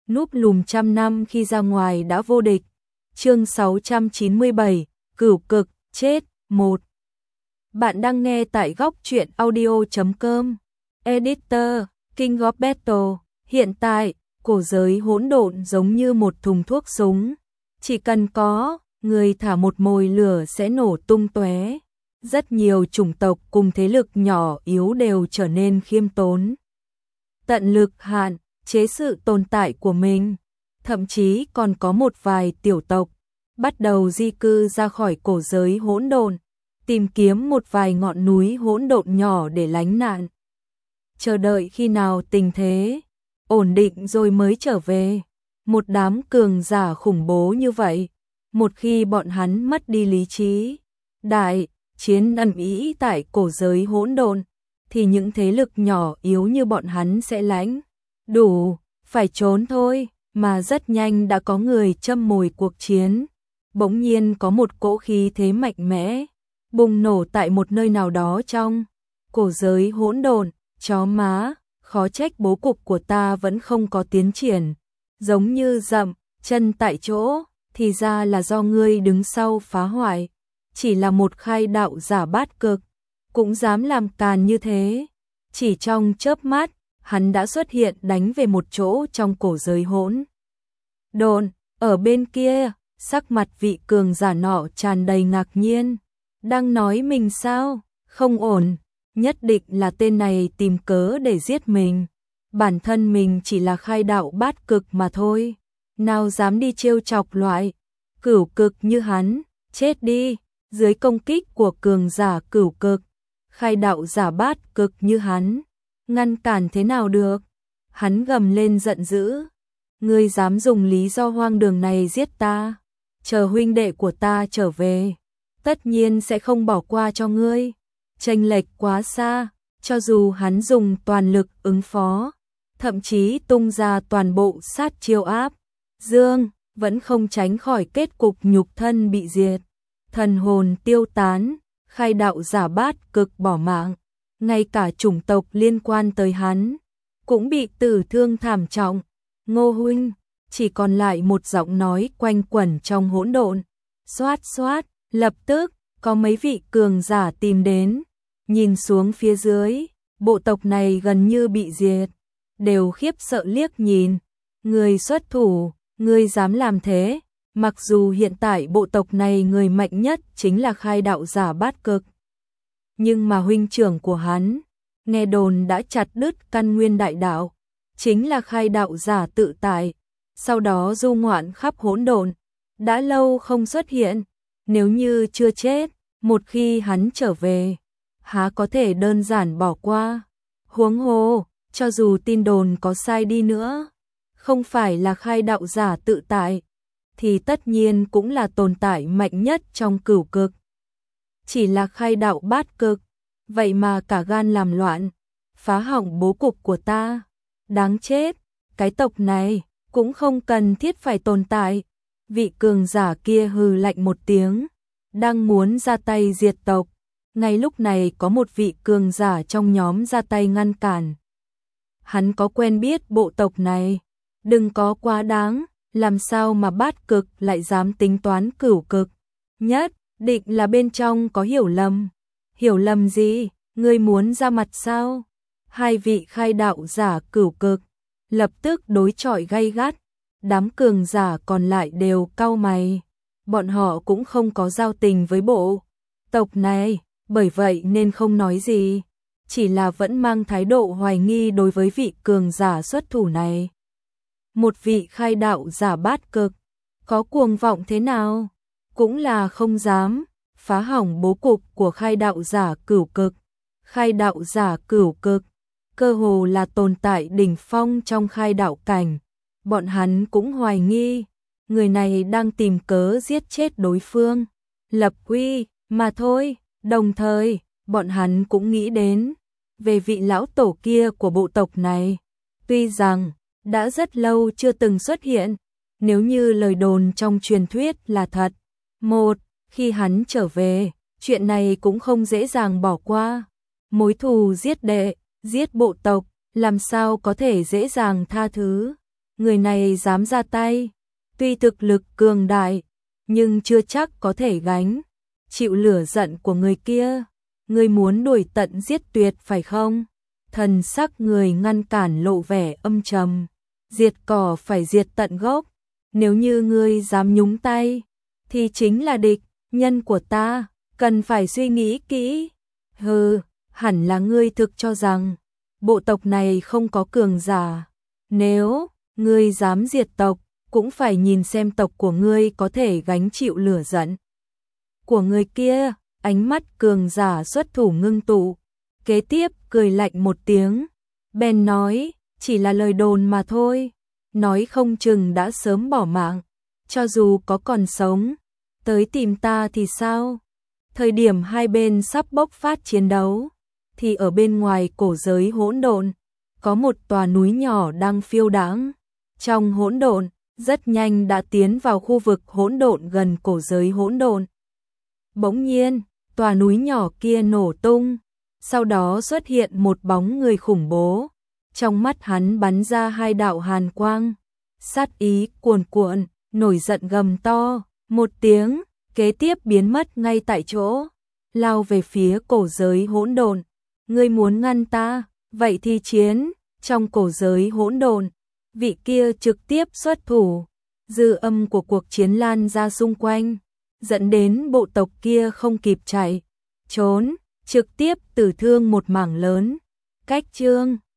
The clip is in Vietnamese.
núp lùm trăm năm khi ra ngoài đã vô địch. Chương 697, Cửu Cực, chết, 1. Bạn đang nghe tại góc truyện audio.com. Editor, King of Battle. Hiện tại, cổ giới hỗn độn giống như một thùng thuốc súng. Chỉ cần có người thả một mồi lửa sẽ nổ tung tóe. Rất nhiều chủng tộc cùng thế lực nhỏ yếu đều trở nên khiêm tốn. Tận lực hạn chế sự tồn tại của mình. Thậm chí còn có một vài tiểu tộc bắt đầu di cư ra khỏi cổ giới hỗn độn, tìm kiếm một vài ngọn núi hỗn độn nhỏ để lánh nạn. Chờ đợi khi nào tình thế ổn định rồi mới trở về. Một đám cường giả khủng bố như vậy, một khi bọn hắn mất đi lý trí, đại chiến ầm ĩ tại cổ giới hỗn độn, thì những thế lực nhỏ yếu như bọn hắn sẽ lãnh đủ phải trốn thôi. Mà rất nhanh đã có người châm mồi cuộc chiến. Bỗng nhiên có một cỗ khí thế mạnh mẽ bùng nổ tại một nơi nào đó trong cổ giới hỗn độn. Chó má, khó trách bố cục của ta vẫn không có tiến triển, giống như dậm chân tại chỗ, thì ra là do ngươi đứng sau phá hoại. Chỉ là một khai đạo giả bát cực cũng dám làm càn như thế. Chỉ trong chớp mắt, hắn đã xuất hiện đánh về một chỗ trong cổ giới hỗn độn. Ở bên kia, sắc mặt vị cường giả nọ tràn đầy ngạc nhiên. Đang nói mình sao? Không ổn, nhất định là tên này tìm cớ để giết mình. Bản thân mình chỉ là khai đạo bát cực mà thôi, nào dám đi trêu chọc loại cửu cực như hắn. Chết đi, dưới công kích của cường giả cửu cực, khai đạo giả bát cực như hắn, ngăn cản thế nào được? Hắn gầm lên giận dữ. Ngươi dám dùng lý do hoang đường này giết ta? Chờ huynh đệ của ta trở về, tất nhiên sẽ không bỏ qua cho ngươi. Chênh lệch quá xa, cho dù hắn dùng toàn lực ứng phó, thậm chí tung ra toàn bộ sát chiêu áp dương, vẫn không tránh khỏi kết cục nhục thân bị diệt, thần hồn tiêu tán, khai đạo giả bát cực bỏ mạng. Ngay cả chủng tộc liên quan tới hắn cũng bị tử thương thảm trọng. Ngô huynh, chỉ còn lại một giọng nói quanh quẩn trong hỗn độn. Xoát xoát, lập tức có mấy vị cường giả tìm đến. Nhìn xuống phía dưới, bộ tộc này gần như bị diệt, đều khiếp sợ liếc nhìn. Người xuất thủ, người dám làm thế? Mặc dù hiện tại bộ tộc này người mạnh nhất chính là khai đạo giả bát cực, nhưng mà huynh trưởng của hắn, nghe đồn đã chặt đứt căn nguyên đại đạo, chính là khai đạo giả tự tại, sau đó du ngoạn khắp hỗn độn, đã lâu không xuất hiện. Nếu như chưa chết, một khi hắn trở về, há có thể đơn giản bỏ qua? Huống hồ, cho dù tin đồn có sai đi nữa, không phải là khai đạo giả tự tại, thì tất nhiên cũng là tồn tại mạnh nhất trong cửu cực. Chỉ là khai đạo bát cực, vậy mà cả gan làm loạn, phá hỏng bố cục của ta. Đáng chết, cái tộc này cũng không cần thiết phải tồn tại. Vị cường giả kia hừ lạnh một tiếng, đang muốn ra tay diệt tộc. Ngay lúc này có một vị cường giả trong nhóm ra tay ngăn cản. Hắn có quen biết bộ tộc này, đừng có quá đáng, làm sao mà bát cực lại dám tính toán cửu cực? Nhất định là bên trong có hiểu lầm. Hiểu lầm gì? Ngươi muốn ra mặt sao? Hai vị khai đạo giả cửu cực lập tức đối chọi gay gắt. Đám cường giả còn lại đều cau mày. Bọn họ cũng không có giao tình với bộ tộc này, bởi vậy nên không nói gì, chỉ là vẫn mang thái độ hoài nghi đối với vị cường giả xuất thủ này. Một vị khai đạo giả bát cực, có cuồng vọng thế nào, cũng là không dám phá hỏng bố cục của khai đạo giả cửu cực. Khai đạo giả cửu cực, cơ hồ là tồn tại đỉnh phong trong khai đạo cảnh. Bọn hắn cũng hoài nghi, người này đang tìm cớ giết chết đối phương, lập uy mà thôi. Đồng thời, bọn hắn cũng nghĩ đến về vị lão tổ kia của bộ tộc này. Tuy rằng đã rất lâu chưa từng xuất hiện, nếu như lời đồn trong truyền thuyết là thật, khi hắn trở về, chuyện này cũng không dễ dàng bỏ qua. Mối thù giết đệ, giết bộ tộc, làm sao có thể dễ dàng tha thứ. người này dám ra tay, tuy thực lực cường đại, nhưng chưa chắc có thể gánh chịu lửa giận của người kia. Ngươi muốn đuổi tận giết tuyệt phải không? Thần sắc người ngăn cản lộ vẻ âm trầm. Diệt cỏ phải diệt tận gốc. Nếu như ngươi dám nhúng tay, thì chính là địch nhân của ta, cần phải suy nghĩ kỹ. Hừ, hẳn là ngươi thực cho rằng bộ tộc này không có cường giả. Nếu ngươi dám diệt tộc, cũng phải nhìn xem tộc của ngươi có thể gánh chịu lửa giận của người kia. Ánh mắt cường giả xuất thủ ngưng tụ, kế tiếp cười lạnh một tiếng, bèn nói, chỉ là lời đồn mà thôi, nói không chừng đã sớm bỏ mạng, cho dù có còn sống, tới tìm ta thì sao? Thời điểm hai bên sắp bộc phát chiến đấu, thì ở bên ngoài cổ giới hỗn độn, có một tòa núi nhỏ đang phiêu đãng trong hỗn độn, rất nhanh đã tiến vào khu vực hỗn độn gần cổ giới hỗn độn. Bỗng nhiên, tòa núi nhỏ kia nổ tung, sau đó xuất hiện một bóng người khủng bố, trong mắt hắn bắn ra hai đạo hàn quang, sát ý cuồn cuộn, nổi giận gầm to, một tiếng, kế tiếp biến mất ngay tại chỗ, lao về phía cổ giới hỗn độn. Ngươi muốn ngăn ta, vậy thì chiến. Trong cổ giới hỗn độn, vị kia trực tiếp xuất thủ, dư âm của cuộc chiến lan ra xung quanh, dẫn đến bộ tộc kia không kịp chạy trốn, trực tiếp tử thương một mảng lớn. Cách chương